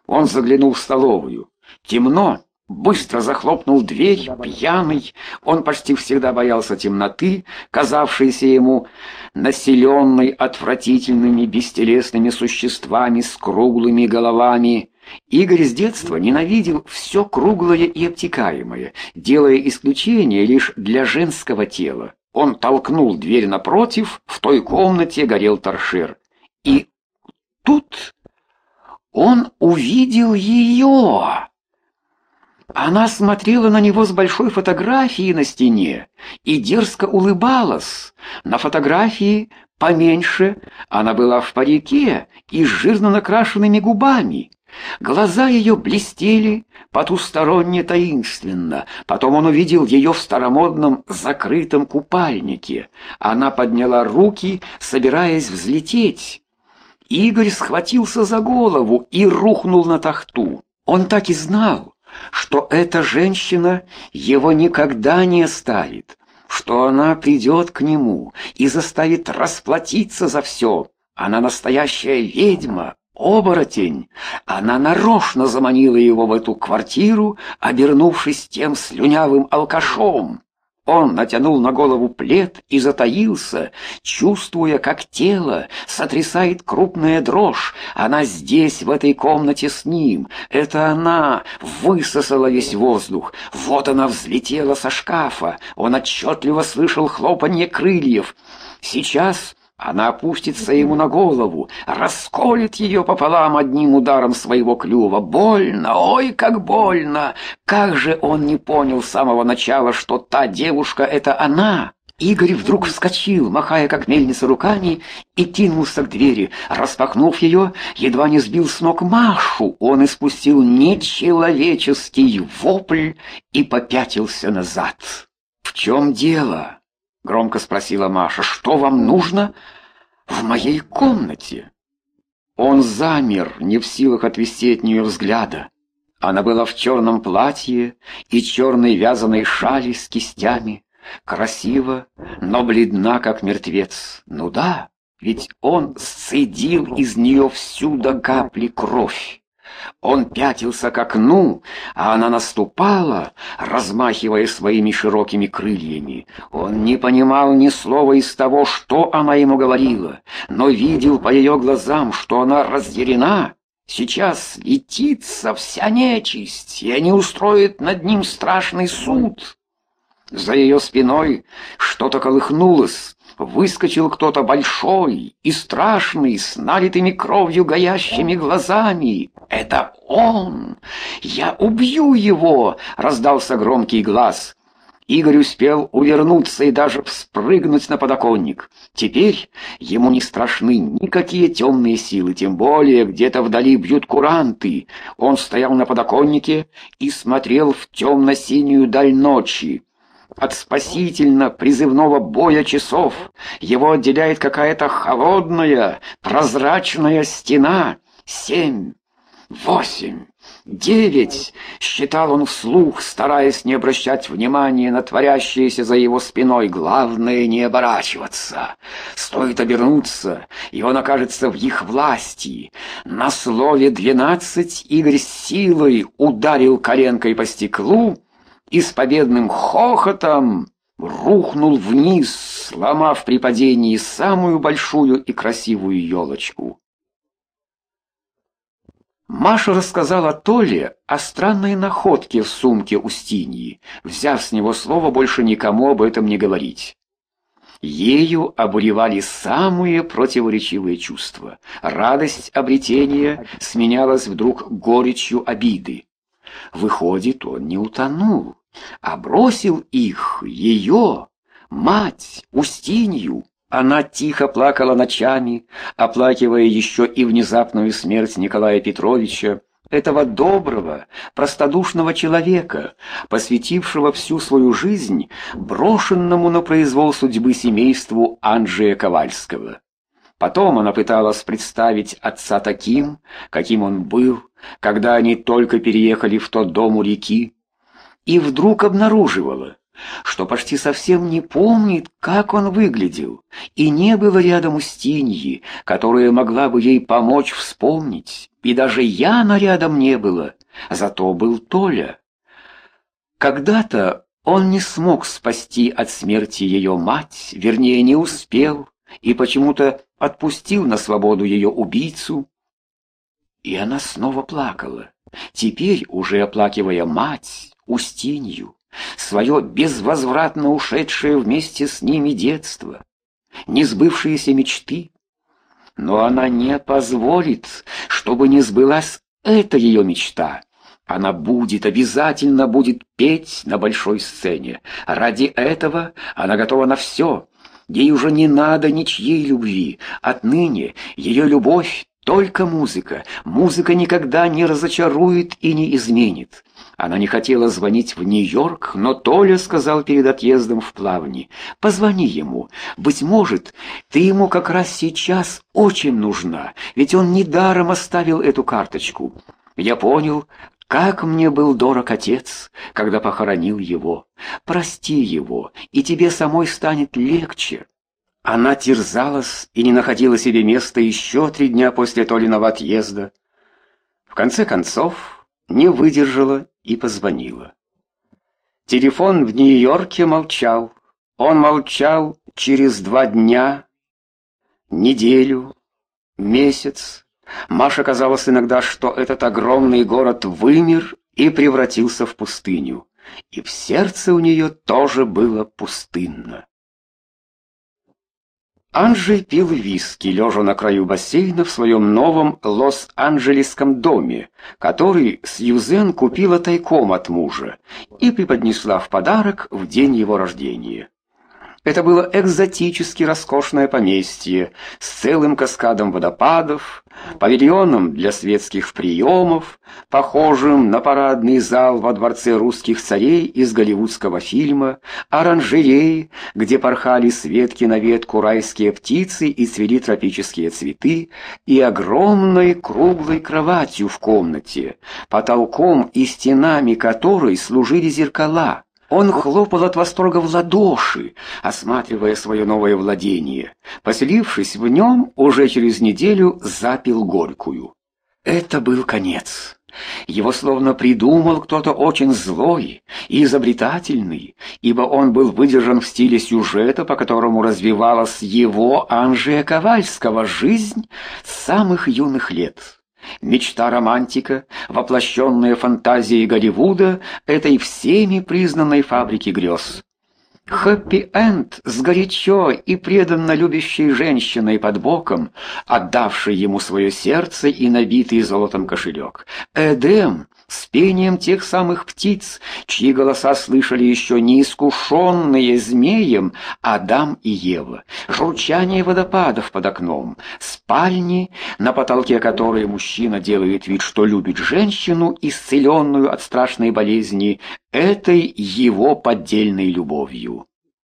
Он заглянул в столовую. Темно. Быстро захлопнул дверь, пьяный. Он почти всегда боялся темноты, казавшейся ему населенной отвратительными бестелесными существами с круглыми головами. Игорь с детства ненавидел все круглое и обтекаемое, делая исключение лишь для женского тела. Он толкнул дверь напротив, в той комнате горел торшер. И тут он увидел ее. Она смотрела на него с большой фотографией на стене и дерзко улыбалась. На фотографии поменьше она была в парике и с жирно накрашенными губами. Глаза ее блестели потусторонне таинственно. Потом он увидел ее в старомодном закрытом купальнике. Она подняла руки, собираясь взлететь. Игорь схватился за голову и рухнул на тахту. Он так и знал, что эта женщина его никогда не оставит, что она придет к нему и заставит расплатиться за все. Она настоящая ведьма, оборотень. Она нарочно заманила его в эту квартиру, обернувшись тем слюнявым алкашом. Он натянул на голову плед и затаился, чувствуя, как тело сотрясает крупная дрожь. Она здесь, в этой комнате с ним. Это она высосала весь воздух. Вот она взлетела со шкафа. Он отчетливо слышал хлопанье крыльев. Сейчас она опустится ему на голову, расколет ее пополам одним ударом своего клюва. Больно, ой, как больно! Как же он не понял с самого начала, что та девушка — это она! Игорь вдруг вскочил, махая как мельница руками, и кинулся к двери. Распахнув ее, едва не сбил с ног Машу. Он испустил нечеловеческий вопль и попятился назад. «В чем дело?» — громко спросила Маша. «Что вам нужно в моей комнате?» Он замер, не в силах отвести от нее взгляда. Она была в черном платье и черной вязаной шали с кистями. Красива, но бледна, как мертвец. Ну да, ведь он сцедил из нее всю до капли кровь. Он пятился к окну, а она наступала, размахивая своими широкими крыльями. Он не понимал ни слова из того, что она ему говорила, но видел по ее глазам, что она разъярена. Сейчас летится вся нечисть, и они устроят над ним страшный суд. За ее спиной что-то колыхнулось. Выскочил кто-то большой и страшный, с налитыми кровью горящими глазами. «Это он! Я убью его!» — раздался громкий глаз. Игорь успел увернуться и даже вспрыгнуть на подоконник. Теперь ему не страшны никакие темные силы, тем более где-то вдали бьют куранты. Он стоял на подоконнике и смотрел в темно-синюю даль ночи. От спасительно-призывного боя часов его отделяет какая-то холодная, прозрачная стена. 7, 8, 9, считал он вслух, стараясь не обращать внимания на творящееся за его спиной. Главное — не оборачиваться. Стоит обернуться, и он окажется в их власти. На слове 12 Игорь с силой ударил коленкой по стеклу и с победным хохотом рухнул вниз, сломав при падении самую большую и красивую елочку. Маша рассказала Толе о странной находке в сумке Устиньи, взяв с него слово больше никому об этом не говорить. Ею обуревали самые противоречивые чувства. Радость обретения сменялась вдруг горечью обиды. Выходит, он не утонул, а бросил их, ее, мать, Устинью. Она тихо плакала ночами, оплакивая еще и внезапную смерть Николая Петровича, этого доброго, простодушного человека, посвятившего всю свою жизнь брошенному на произвол судьбы семейству Анджея Ковальского. Потом она пыталась представить отца таким, каким он был, когда они только переехали в тот дом у реки, и вдруг обнаруживала, что почти совсем не помнит, как он выглядел, и не было рядом Устиньи, которая могла бы ей помочь вспомнить. и даже Яна рядом не было, зато был Толя. Когда-то он не смог спасти от смерти ее мать, вернее, не успел, и почему-то отпустил на свободу ее убийцу. И она снова плакала, теперь уже оплакивая мать, Устинью, свое безвозвратно ушедшее вместе с ними детство, несбывшиеся мечты. Но она не позволит, чтобы не сбылась эта ее мечта. Она обязательно будет петь на большой сцене. Ради этого она готова на все. Ей уже не надо ничьей любви. Отныне ее любовь только музыка. Музыка никогда не разочарует и не изменит. Она не хотела звонить в Нью-Йорк, но Толя сказал перед отъездом в Плавни: «Позвони ему. Быть может, ты ему как раз сейчас очень нужна, ведь он недаром оставил эту карточку. Я понял, как мне был дорог отец, когда похоронил его. Прости его, и тебе самой станет легче». Она терзалась и не находила себе места еще 3 дня после Толиного отъезда. В конце концов, не выдержала и позвонила. Телефон в Нью-Йорке молчал. Он молчал через 2 дня, неделю, месяц. Маше казалось иногда, что этот огромный город вымер и превратился в пустыню. И в сердце у нее тоже было пустынно. Анджей пил виски, лежа на краю бассейна в своем новом лос-анджелесском доме, который Сьюзен купила тайком от мужа и преподнесла в подарок в день его рождения. Это было экзотически роскошное поместье с целым каскадом водопадов, павильоном для светских приемов, похожим на парадный зал во дворце русских царей из голливудского фильма, оранжереей, где порхали с ветки на ветку райские птицы и цвели тропические цветы, и огромной круглой кроватью в комнате, потолком и стенами которой служили зеркала. Он хлопал от восторга в ладоши, осматривая свое новое владение. Поселившись в нем, уже через неделю запил горькую. Это был конец. Его словно придумал кто-то очень злой и изобретательный, ибо он был выдержан в стиле сюжета, по которому развивалась его, Анджея Ковальского, жизнь с самых юных лет. Мечта романтика, воплощенная фантазией Голливуда, этой всеми признанной фабрики грез. Хэппи-энд с горячо и преданно любящей женщиной под боком, отдавшей ему свое сердце и набитый золотом кошелек. Эдем с пением тех самых птиц, чьи голоса слышали еще неискушенные змеем Адам и Ева, журчание водопадов под окном, спальни, на потолке которой мужчина делает вид, что любит женщину, исцеленную от страшной болезни, этой его поддельной любовью.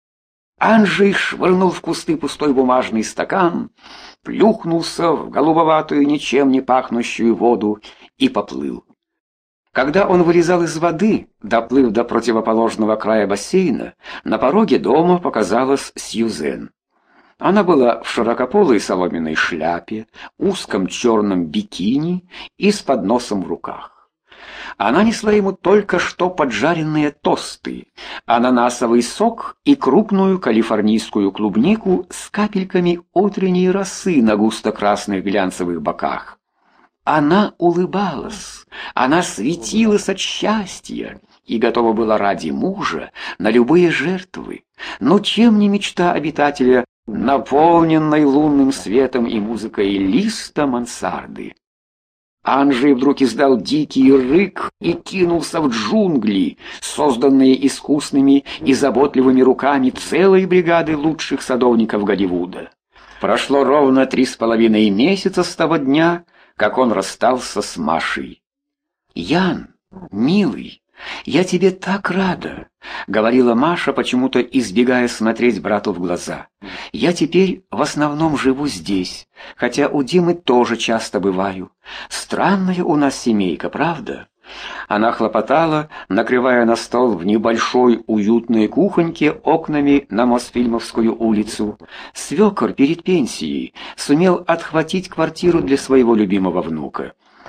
Анджей швырнул в кусты пустой бумажный стакан, плюхнулся в голубоватую, ничем не пахнущую воду и поплыл. Когда он вылезал из воды, доплыв до противоположного края бассейна, на пороге дома показалась Сьюзен. Она была в широкополой соломенной шляпе, узком черном бикини и с подносом в руках. Она несла ему только что поджаренные тосты, ананасовый сок и крупную калифорнийскую клубнику с капельками утренней росы на густо-красных глянцевых боках. Она улыбалась, она светилась от счастья и готова была ради мужа на любые жертвы. Но чем не мечта обитателя, наполненной лунным светом и музыкой листа мансарды? Анджей вдруг издал дикий рык и кинулся в джунгли, созданные искусными и заботливыми руками целой бригады лучших садовников Голливуда. Прошло ровно 3,5 месяца с того дня, как он расстался с Машей. «Ян, милый, я тебе так рада», — говорила Маша, почему-то избегая смотреть брату в глаза. «Я теперь в основном живу здесь, хотя у Димы тоже часто бываю. Странная у нас семейка, правда?» Она хлопотала, накрывая на стол в небольшой уютной кухоньке окнами на Мосфильмовскую улицу. Свекор перед пенсией сумел отхватить квартиру для своего любимого внука.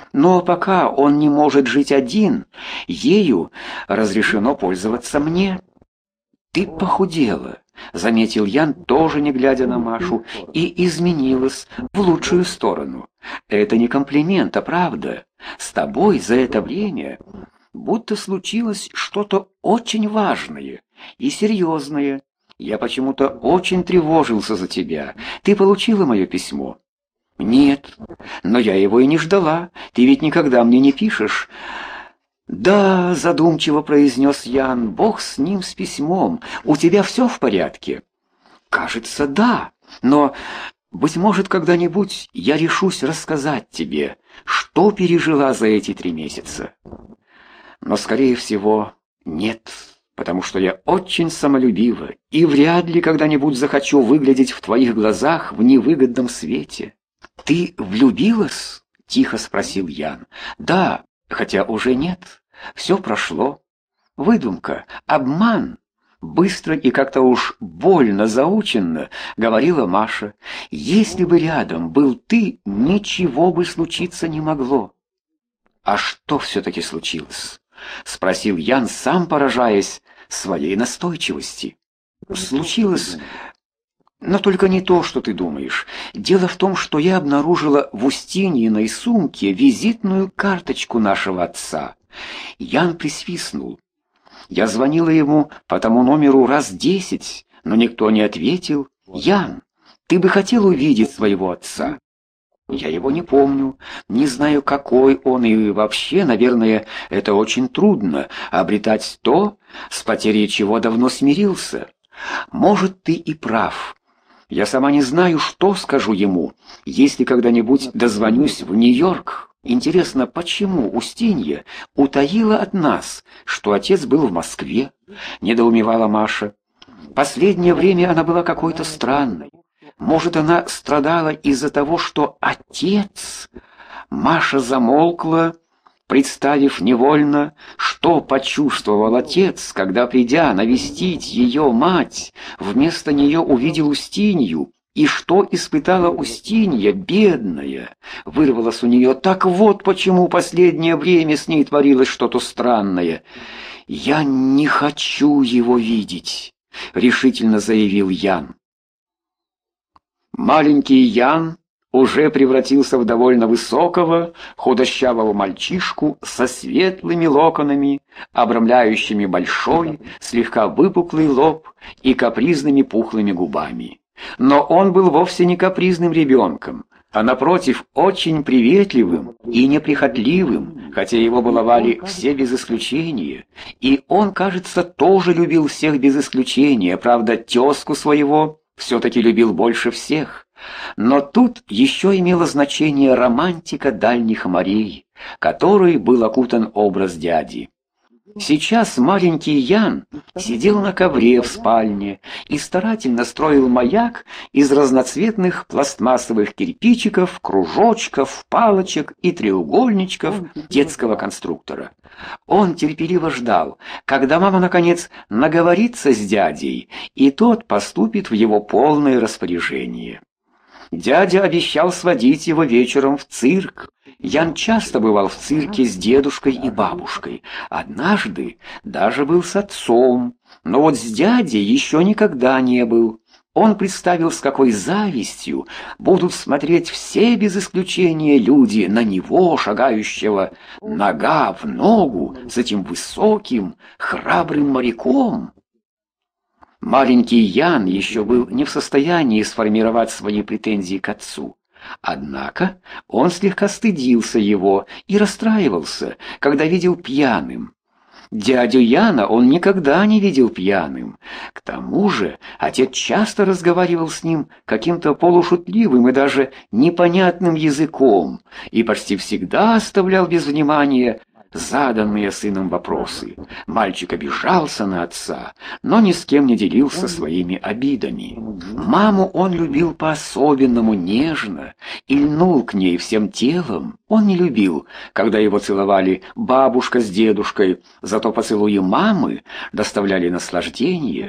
Но пока он не может жить один, ею разрешено пользоваться мне. «Ты похудела», — заметил Ян, тоже не глядя на Машу, — «и изменилась в лучшую сторону. Это не комплимент, а правда. С тобой за это время будто случилось что-то очень важное и серьезное. Я почему-то очень тревожился за тебя. Ты получила мое письмо?» «Нет, но я его и не ждала. Ты ведь никогда мне не пишешь». «Да», — задумчиво произнес Ян, — «бог с ним, с письмом. У тебя все в порядке?» «Кажется, да. Но, быть может, когда-нибудь я решусь рассказать тебе, что пережила за эти 3 месяца. Но, скорее всего, нет, потому что я очень самолюбива и вряд ли когда-нибудь захочу выглядеть в твоих глазах в невыгодном свете». «Ты влюбилась?» — тихо спросил Ян. «Да, хотя уже нет. Все прошло. Выдумка, обман». Быстро и как-то уж больно заученно говорила Маша. «Если бы рядом был ты, ничего бы случиться не могло». «А что все-таки случилось?» — спросил Ян, сам поражаясь своей настойчивости. «Случилось, но только не то, что ты думаешь. Дело в том, что я обнаружила в Устиньиной сумке визитную карточку нашего отца». Ян присвистнул. «Я звонила ему по тому номеру раз 10, но никто не ответил. Ян, ты бы хотел увидеть своего отца?» «Я его не помню, не знаю, какой он, и вообще, наверное, это очень трудно — обретать то, с потерей чего давно смирился. Может, ты и прав. Я сама не знаю, что скажу ему, если когда-нибудь дозвонюсь в Нью-Йорк. Интересно, почему Устинья утаила от нас, что отец был в Москве?» — недоумевала Маша. «Последнее время она была какой-то странной. Может, она страдала из-за того, что отец...» Маша замолкла, представив невольно, что почувствовал отец, когда, придя навестить ее мать, вместо нее увидел Устинью, и что испытала Устинья, бедная. Вырвалось у нее: «Так вот почему последнее время с ней творилось что-то странное». «Я не хочу его видеть», — решительно заявил Ян. Маленький Ян уже превратился в довольно высокого, худощавого мальчишку со светлыми локонами, обрамляющими большой, слегка выпуклый лоб и капризными пухлыми губами. Но он был вовсе не капризным ребенком, а, напротив, очень приветливым и неприхотливым, хотя его баловали все без исключения. И он, кажется, тоже любил всех без исключения, правда, тезку своего все-таки любил больше всех. Но тут еще имело значение романтика дальних морей, которой был окутан образ дяди. Сейчас маленький Ян сидел на ковре в спальне и старательно строил маяк из разноцветных пластмассовых кирпичиков, кружочков, палочек и треугольничков детского конструктора. Он терпеливо ждал, когда мама, наконец, наговорится с дядей, и тот поступит в его полное распоряжение. Дядя обещал сводить его вечером в цирк. Ян часто бывал в цирке с дедушкой и бабушкой. Однажды даже был с отцом, но вот с дядей еще никогда не был. Он представил, с какой завистью будут смотреть все без исключения люди на него, шагающего нога в ногу с этим высоким, храбрым моряком. Маленький Ян еще был не в состоянии сформировать свои претензии к отцу. Однако он слегка стыдился его и расстраивался, когда видел пьяным. Дядю Яна он никогда не видел пьяным. К тому же отец часто разговаривал с ним каким-то полушутливым и даже непонятным языком и почти всегда оставлял без внимания заданные сыном вопросы. Мальчик обижался на отца, но ни с кем не делился своими обидами. Маму он любил по-особенному нежно и льнул к ней всем телом. Он не любил, когда его целовали бабушка с дедушкой, зато поцелуи мамы доставляли наслаждение.